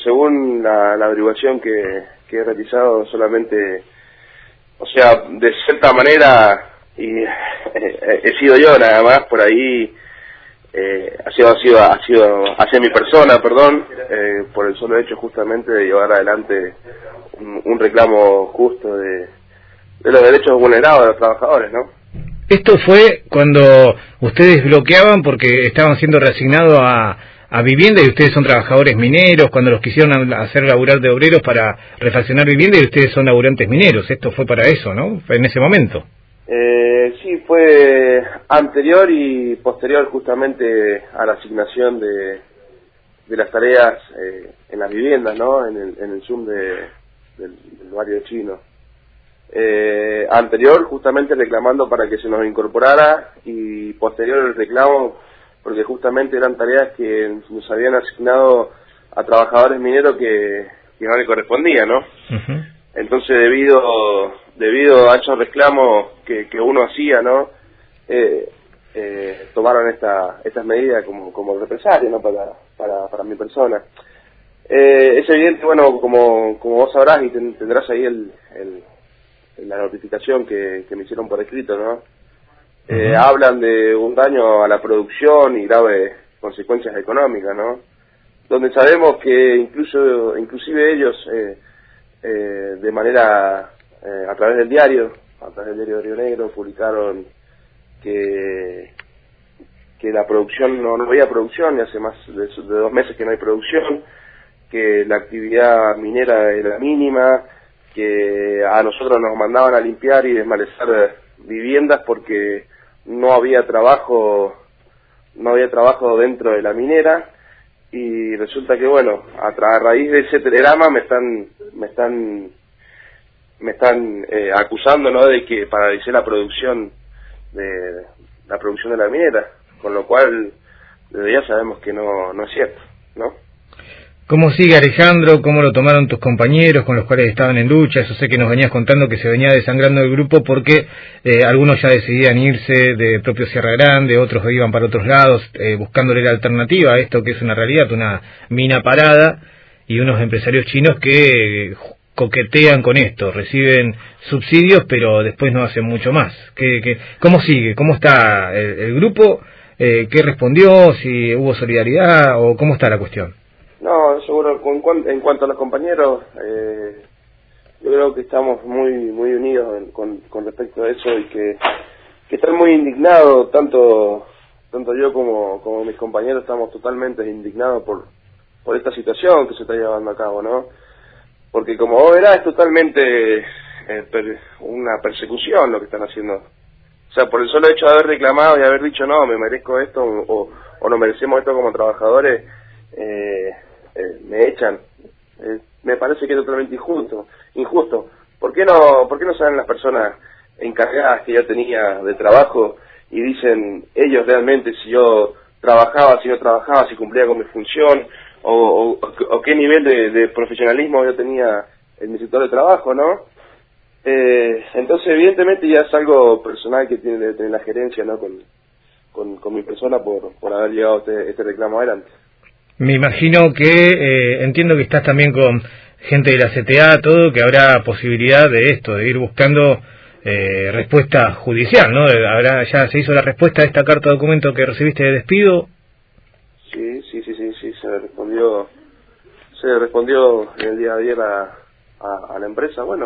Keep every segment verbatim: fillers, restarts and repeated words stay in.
según la, la averiguación que, que he realizado, solamente, o sea, de cierta manera, y eh, he sido yo nada más por ahí, eh, ha sido, ha sido, ha sido hacia mi persona, perdón, eh, por el solo hecho justamente de llevar adelante un, un reclamo justo de, de los derechos vulnerados de los trabajadores, ¿no? Esto fue cuando ustedes bloqueaban porque estaban siendo reasignados a, a vivienda y ustedes son trabajadores mineros, cuando los quisieron hacer laburar de obreros para refaccionar vivienda y ustedes son laburantes mineros. Esto fue para eso, ¿no? En ese momento. Eh, sí, fue anterior y posterior justamente a la asignación de, de las tareas eh, en las viviendas, ¿no? En el, en el Zoom de, del, del barrio chino. Eh, anterior justamente reclamando para que se nos incorporara y posterior el reclamo porque justamente eran tareas que nos habían asignado a trabajadores mineros que, que no le correspondía, ¿no? Uh-huh. Entonces debido debido a esos reclamos que, que uno hacía, ¿no? Eh, eh, tomaron esta estas medidas como como represalia, ¿no? Para para para mi persona. Eh, es evidente, bueno, como como vos sabrás y ten, tendrás ahí el, el la notificación que, que me hicieron por escrito, ¿no? Eh, uh-huh. Hablan de un daño a la producción y graves consecuencias económicas, ¿no? Donde sabemos que incluso inclusive ellos eh, eh, de manera eh, a través del diario, a través del diario de Río Negro, publicaron que que la producción no, no había producción y hace más de, de dos meses que no hay producción, que la actividad minera era mínima, que a nosotros nos mandaban a limpiar y desmalecer viviendas porque no había trabajo, no había trabajo dentro de la minera y resulta que bueno, a, a raíz de ese telegrama me están, me están, me están eh, acusando, ¿no? De que paralicé la producción de la producción de la minera, con lo cual desde ya sabemos que no, no es cierto, ¿no? ¿Cómo sigue Alejandro? ¿Cómo lo tomaron tus compañeros con los cuales estaban en lucha? Eso sé que nos venías contando que se venía desangrando el grupo porque eh, algunos ya decidían irse de propio Sierra Grande, otros iban para otros lados eh, buscándole la alternativa a esto que es una realidad, una mina parada, y unos empresarios chinos que eh, coquetean con esto, reciben subsidios pero después no hacen mucho más. ¿Qué, qué, ¿Cómo sigue? ¿Cómo está el, el grupo? Eh, ¿Qué respondió? ¿Si hubo solidaridad o cómo está la cuestión? No, seguro, con, en cuanto a los compañeros, eh, yo creo que estamos muy muy unidos en, con, con respecto a eso y que, que están muy indignados, tanto tanto yo como, como mis compañeros estamos totalmente indignados por, por esta situación que se está llevando a cabo, ¿no? Porque como vos verás, es totalmente eh, per, una persecución lo que están haciendo. O sea, por el solo hecho de haber reclamado y haber dicho, no, me merezco esto o, o no merecemos esto como trabajadores, eh, Eh, me echan, eh, me parece que es totalmente injusto, injusto. ¿Por qué no, por qué no salen las personas encargadas que yo tenía de trabajo y dicen ellos realmente si yo trabajaba, si no trabajaba, si cumplía con mi función o, o, o qué nivel de, de profesionalismo yo tenía en mi sector de trabajo, ¿no? Eh, entonces evidentemente ya es algo personal que tiene que tener la gerencia, ¿no? Con, con, con mi persona por, por haber llevado este, este reclamo adelante. Me imagino que, eh, entiendo que estás también con gente de la C T A, todo, que habrá posibilidad de esto, de ir buscando eh, respuesta judicial, ¿no? ¿Habrá, ya se hizo la respuesta a esta carta de documento que recibiste de despido? Sí, sí, sí, sí, sí, se le respondió, se le respondió el día de ayer a, a, a la empresa. Bueno,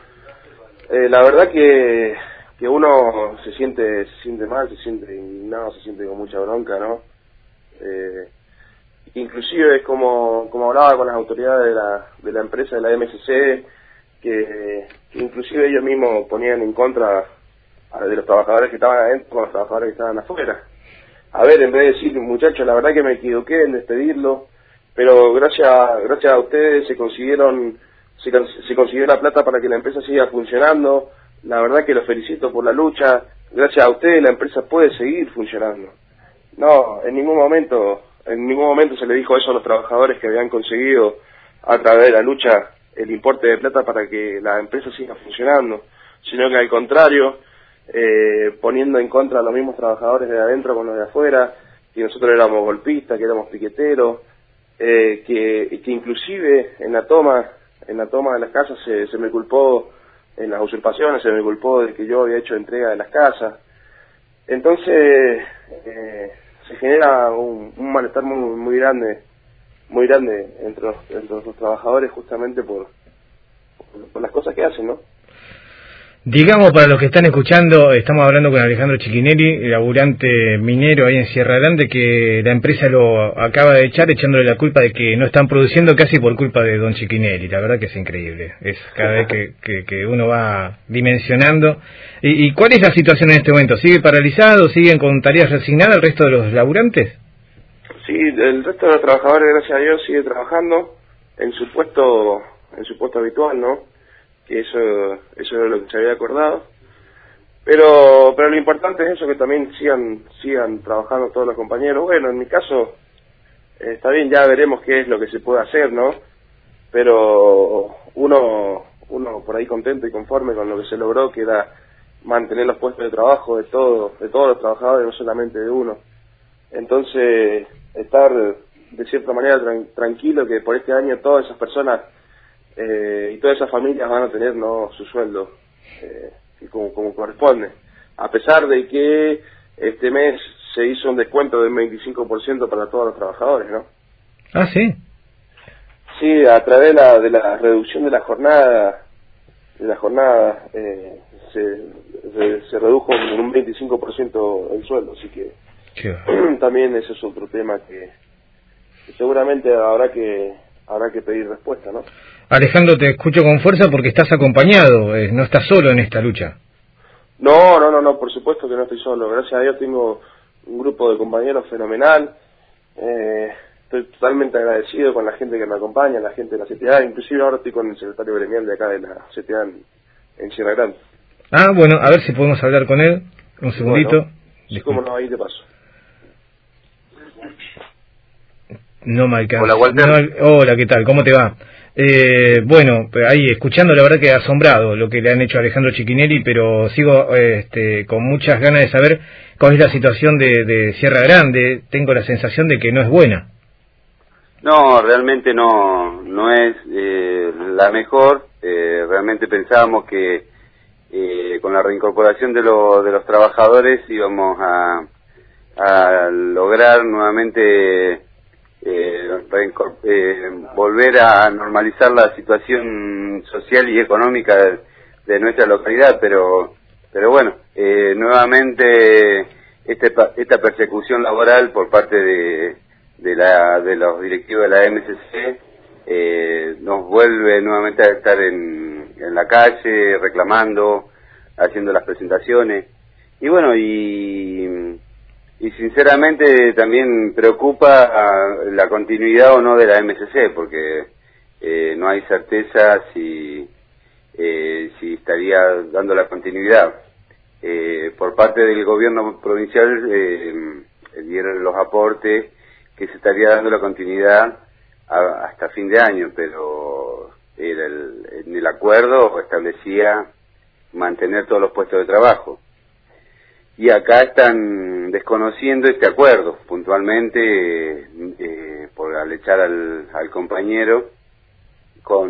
eh, la verdad que, que uno se siente, se siente mal, se siente indignado, se siente con mucha bronca, ¿no? Eh, Inclusive es como, como hablaba con las autoridades de la, de la empresa, de la M S C, que, que inclusive ellos mismos ponían en contra de los trabajadores que estaban adentro con los trabajadores que estaban afuera. A ver, en vez de decir, muchachos, la verdad que me equivoqué en despedirlo, pero gracias, gracias a ustedes se consiguieron, se, se consiguió la plata para que la empresa siga funcionando, la verdad que los felicito por la lucha, gracias a ustedes la empresa puede seguir funcionando. No, en ningún momento... En ningún momento se le dijo eso a los trabajadores que habían conseguido a través de la lucha el importe de plata para que la empresa siga funcionando, sino que al contrario, eh, poniendo en contra a los mismos trabajadores de adentro con los de afuera, que nosotros éramos golpistas, que éramos piqueteros, eh, que, que inclusive en la toma, en la toma de las casas se, se me culpó, en las usurpaciones se me culpó de que yo había hecho entrega de las casas. Entonces eh, se genera un, un malestar muy, muy grande, muy grande entre los, entre los trabajadores justamente por, por, por las cosas que hacen, ¿no? Digamos, para los que están escuchando, estamos hablando con Alejandro Ciccinelli, laburante minero ahí en Sierra Grande, que la empresa lo acaba de echar echándole la culpa de que no están produciendo casi por culpa de don Ciccinelli. La verdad que es increíble, es cada vez que, que, que uno va dimensionando. ¿Y, ¿Y cuál es la situación en este momento? ¿Sigue paralizado? ¿Siguen con tareas resignadas el resto de los laburantes? Sí, el resto de los trabajadores, gracias a Dios, sigue trabajando en su puesto, en su puesto habitual, ¿no? Que eso eso era lo que se había acordado, pero pero lo importante es eso, que también sigan sigan trabajando todos los compañeros. Bueno, en mi caso eh, está bien, ya veremos qué es lo que se puede hacer, ¿no? Pero uno uno por ahí contento y conforme con lo que se logró, que era mantener los puestos de trabajo de todos de todos los trabajadores, no solamente de uno. Entonces estar de cierta manera tran tranquilo que por este año todas esas personas Eh, y todas esas familias van a tener, ¿no?, su sueldo eh, como, como corresponde, a pesar de que este mes se hizo un descuento del veinticinco por ciento para todos los trabajadores, ¿no? Ah, sí. Sí, a través de la, de la reducción de la jornada, de la jornada eh, se, se, se redujo en un veinticinco por ciento el sueldo, así que sí. También ese es otro tema que, que seguramente habrá que habrá que pedir respuesta, ¿no? Alejandro, te escucho con fuerza porque estás acompañado, eh, no estás solo en esta lucha. No, no, no, no, por supuesto que no estoy solo. Gracias a Dios tengo un grupo de compañeros fenomenal. Eh, estoy totalmente agradecido con la gente que me acompaña, la gente de la C T A. Inclusive ahora estoy con el secretario gremial de acá de la C T A en, en Sierra Grande. Ah, bueno, a ver si podemos hablar con él. Un segundito. Bueno, sí, cómo no, ahí te paso. No me alcanza. Hola, Walter. No, hola, ¿qué tal? ¿Cómo te va? Eh, bueno, ahí escuchando, la verdad que asombrado lo que le han hecho a Alejandro Ciccinelli, pero sigo este, con muchas ganas de saber cuál es la situación de, de Sierra Grande. Tengo la sensación de que no es buena. No, realmente no no es eh, la mejor. Eh, realmente pensábamos que eh, con la reincorporación de, lo, de los trabajadores íbamos a, a lograr nuevamente Eh, eh, volver a normalizar la situación social y económica de, de nuestra localidad, pero pero bueno, eh, nuevamente este, esta persecución laboral por parte de, de, la, de los directivos de la M C C eh, nos vuelve nuevamente a estar en, en la calle reclamando, haciendo las presentaciones y bueno, y Y sinceramente también preocupa la continuidad o no de la M C C, porque eh, no hay certeza si, eh, si estaría dando la continuidad. Eh, por parte del gobierno provincial eh, dieron los aportes que se estaría dando la continuidad a, hasta fin de año, pero era el, en el acuerdo establecía mantener todos los puestos de trabajo. Y acá están desconociendo este acuerdo, puntualmente eh, por al echar al, al compañero con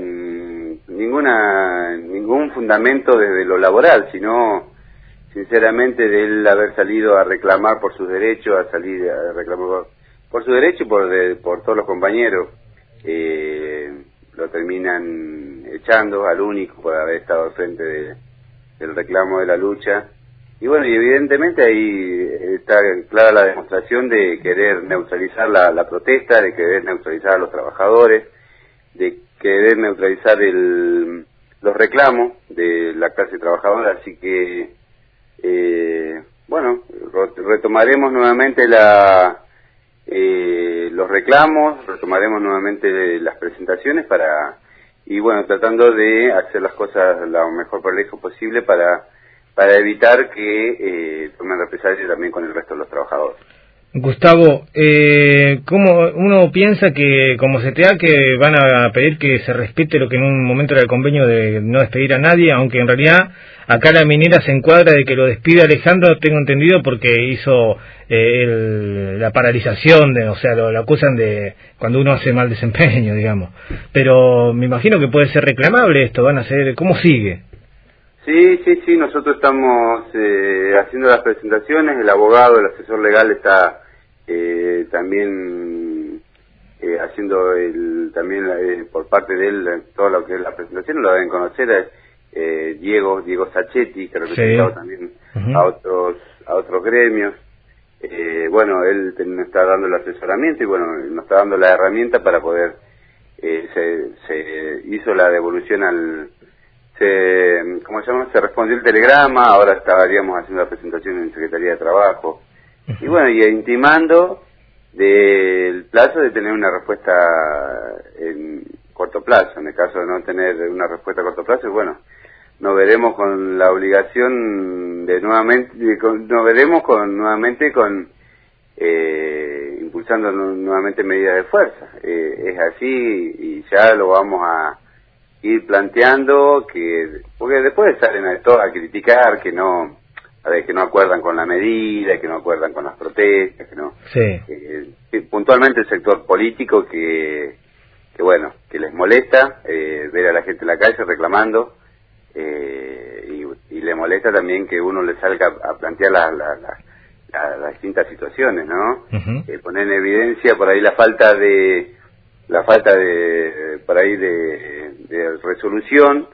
ninguna ningún fundamento desde lo laboral, sino sinceramente de él haber salido a reclamar por sus derechos, a salir a reclamar por, por su derecho y por, de, por todos los compañeros. Eh, lo terminan echando al único por haber estado al frente de, del reclamo de la lucha. Y bueno, y evidentemente ahí está clara la demostración de querer neutralizar la, la protesta, de querer neutralizar a los trabajadores, de querer neutralizar el, los reclamos de la clase trabajadora. Así que, eh, bueno, retomaremos nuevamente la, eh, los reclamos, retomaremos nuevamente las presentaciones para, y bueno, tratando de hacer las cosas lo mejor provecho posible para para evitar que eh, tomen represalias también con el resto de los trabajadores. Gustavo, eh, ¿cómo uno piensa que como C T A que van a pedir que se respete lo que en un momento era el convenio de no despedir a nadie, aunque en realidad acá la minera se encuadra de que lo despide Alejandro, tengo entendido, porque hizo eh, el, la paralización, de, o sea, lo, lo acusan de cuando uno hace mal desempeño, digamos. Pero me imagino que puede ser reclamable esto, van a ser, ¿cómo sigue? Sí, sí, sí, nosotros estamos eh, haciendo las presentaciones, el abogado, el asesor legal está eh, también eh, haciendo el también eh, por parte de él todo lo que es la presentación, lo deben conocer, eh, Diego, Diego Sacchetti, que ha representado sí. también uh-huh. a otros a otros gremios. Eh, bueno, él nos está dando el asesoramiento y bueno, nos está dando la herramienta para poder, eh, se, se hizo la devolución al... Se, ¿cómo se llama? Se respondió el telegrama, ahora estaríamos haciendo la presentación en Secretaría de Trabajo. Uh-huh. Y bueno, y intimando del plazo de tener una respuesta en corto plazo. En el caso de no tener una respuesta a corto plazo, bueno, nos veremos con la obligación de nuevamente, de, con, nos veremos con nuevamente con eh, impulsando nuevamente medidas de fuerza. Eh, es así y ya lo vamos a ir planteando, que porque después salen a todos a criticar que no a ver, que no acuerdan con la medida, que no acuerdan con las protestas, que no sí. eh, que puntualmente el sector político que que bueno, que les molesta eh, ver a la gente en la calle reclamando eh, y, y le molesta también que uno le salga a plantear la, la, la, la, las distintas situaciones, ¿no? Uh-huh. Eh, poner en evidencia por ahí la falta de la falta de por ahí de, de resolución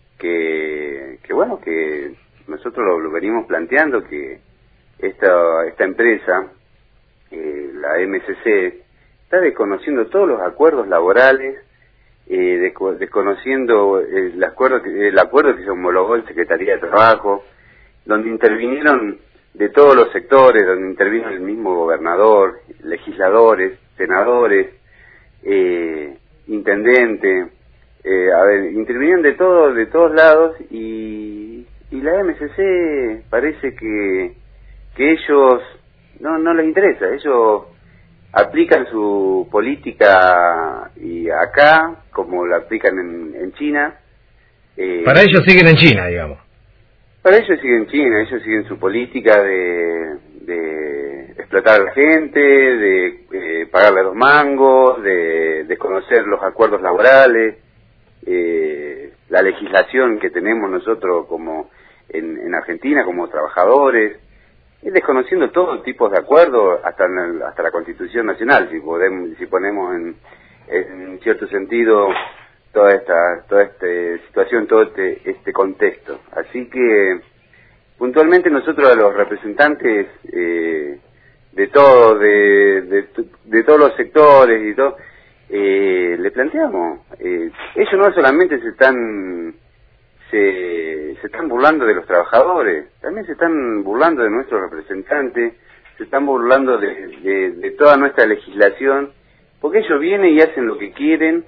que que bueno que nosotros lo, lo venimos planteando, que esta esta empresa eh, la M C C está desconociendo todos los acuerdos laborales, eh, desconociendo el acuerdo que el acuerdo que se homologó en Secretaría de Trabajo, donde intervinieron de todos los sectores, donde intervino el mismo gobernador, legisladores, senadores, Eh, intendente, eh, a ver, intervinieron de todo, de todos lados y, y la M C C parece que que ellos no no les interesa, ellos aplican su política y acá como la aplican en, en China. Eh, para ellos siguen en China, digamos. Para ellos siguen en China, ellos siguen su política de, de explotar a la gente, de eh, pagarle dos mangos, de desconocer los acuerdos laborales, eh, la legislación que tenemos nosotros como en, en Argentina como trabajadores, y desconociendo todo tipo de acuerdos, hasta en el, hasta la Constitución Nacional, si podemos, si ponemos en, en cierto sentido toda esta toda esta situación, todo este, este contexto. Así que puntualmente nosotros a los representantes eh, de todo, de, de, de todos los sectores y todo, eh, le planteamos, eh, ellos no solamente se están se, se están burlando de los trabajadores, también se están burlando de nuestros representantes, se están burlando de, de, de toda nuestra legislación, porque ellos vienen y hacen lo que quieren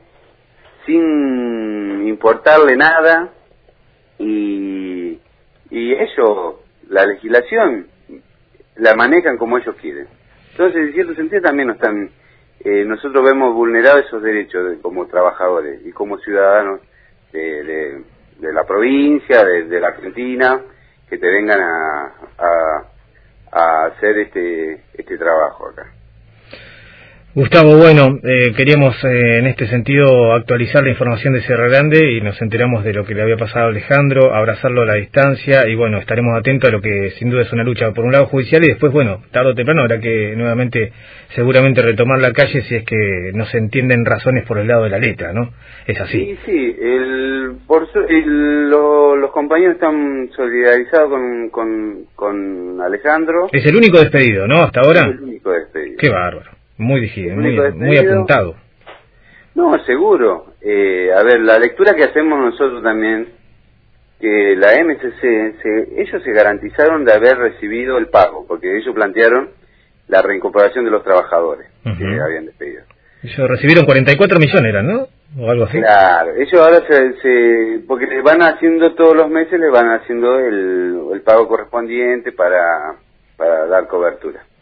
sin importarle nada y, y ellos la legislación la manejan como ellos quieren. Entonces, en cierto sentido también nos están, eh, nosotros vemos vulnerados esos derechos de, como trabajadores y como ciudadanos de, de, de la provincia, de, de la Argentina, que te vengan a, a, a hacer este este trabajo acá. Gustavo, bueno, eh, queríamos eh, en este sentido actualizar la información de Sierra Grande y nos enteramos de lo que le había pasado a Alejandro, abrazarlo a la distancia y bueno, estaremos atentos a lo que sin duda es una lucha por un lado judicial y después, bueno, tarde o temprano habrá que nuevamente, seguramente retomar la calle si es que no se entienden razones por el lado de la letra, ¿no? Es así. Sí, sí, el, por su, el, lo, los compañeros están solidarizados con, con, con Alejandro. Es el único despedido, ¿no? Hasta ahora. Es el único despedido. Qué bárbaro. Muy dirigido, muy, muy apuntado. No, seguro. Eh, a ver, la lectura que hacemos nosotros también, que la M C C, se, ellos se garantizaron de haber recibido el pago, porque ellos plantearon la reincorporación de los trabajadores uh-huh. que habían despedido. Ellos recibieron cuarenta y cuatro millones, eran, ¿no? O algo así. Claro, ellos ahora se, se porque les van haciendo todos los meses, les van haciendo el, el pago correspondiente para, para dar cobertura.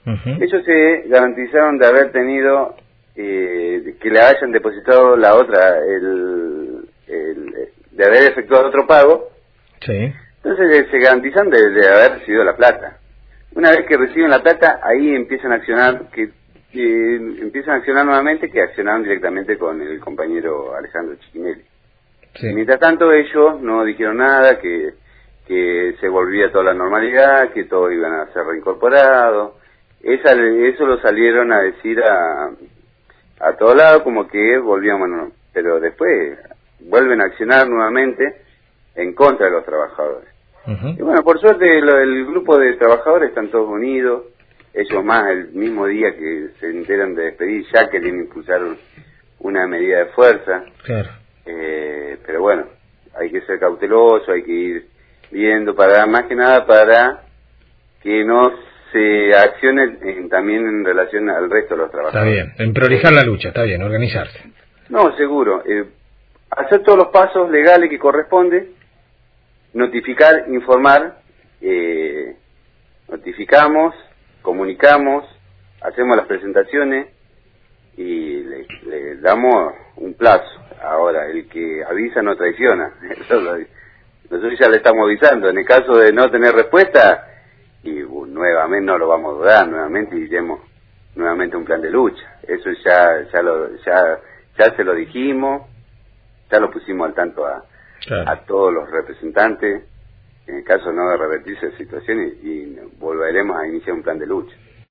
Uh-huh. Ellos se garantizaron de haber tenido, eh, que le hayan depositado la otra, el, el, de haber efectuado otro pago. Sí. Entonces se garantizan de, de haber recibido la plata. Una vez que reciben la plata, ahí empiezan a accionar, que eh, empiezan a accionar nuevamente, que accionaron directamente con el compañero Alejandro Chiquinelli. Sí. Mientras tanto ellos no dijeron nada, que, que se volvía toda la normalidad, que todos iban a ser reincorporados. Esa, eso lo salieron a decir a, a todos lados, como que volvíamos, no, pero después vuelven a accionar nuevamente en contra de los trabajadores. Uh-huh. Y bueno, por suerte lo, el grupo de trabajadores están todos unidos, ellos más el mismo día que se enteran de despedir ya querían impulsar una medida de fuerza. Claro. Eh, pero bueno, hay que ser cauteloso, hay que ir viendo, para más que nada para que no se accione en, también en relación al resto de los trabajadores. Está bien, en prolijar la lucha, está bien, organizarse. No, seguro, eh, hacer todos los pasos legales que corresponde, notificar, informar, eh, notificamos, comunicamos, hacemos las presentaciones y le, le damos un plazo. Ahora, el que avisa no traiciona. Nosotros ya le estamos avisando. En el caso de no tener respuesta, y uh, nuevamente no lo vamos a dudar, nuevamente iremos nuevamente un plan de lucha. Eso ya ya lo ya ya se lo dijimos, ya lo pusimos al tanto a, claro. a todos los representantes. En el caso no de revertirse la situación y, y volveremos a iniciar un plan de lucha.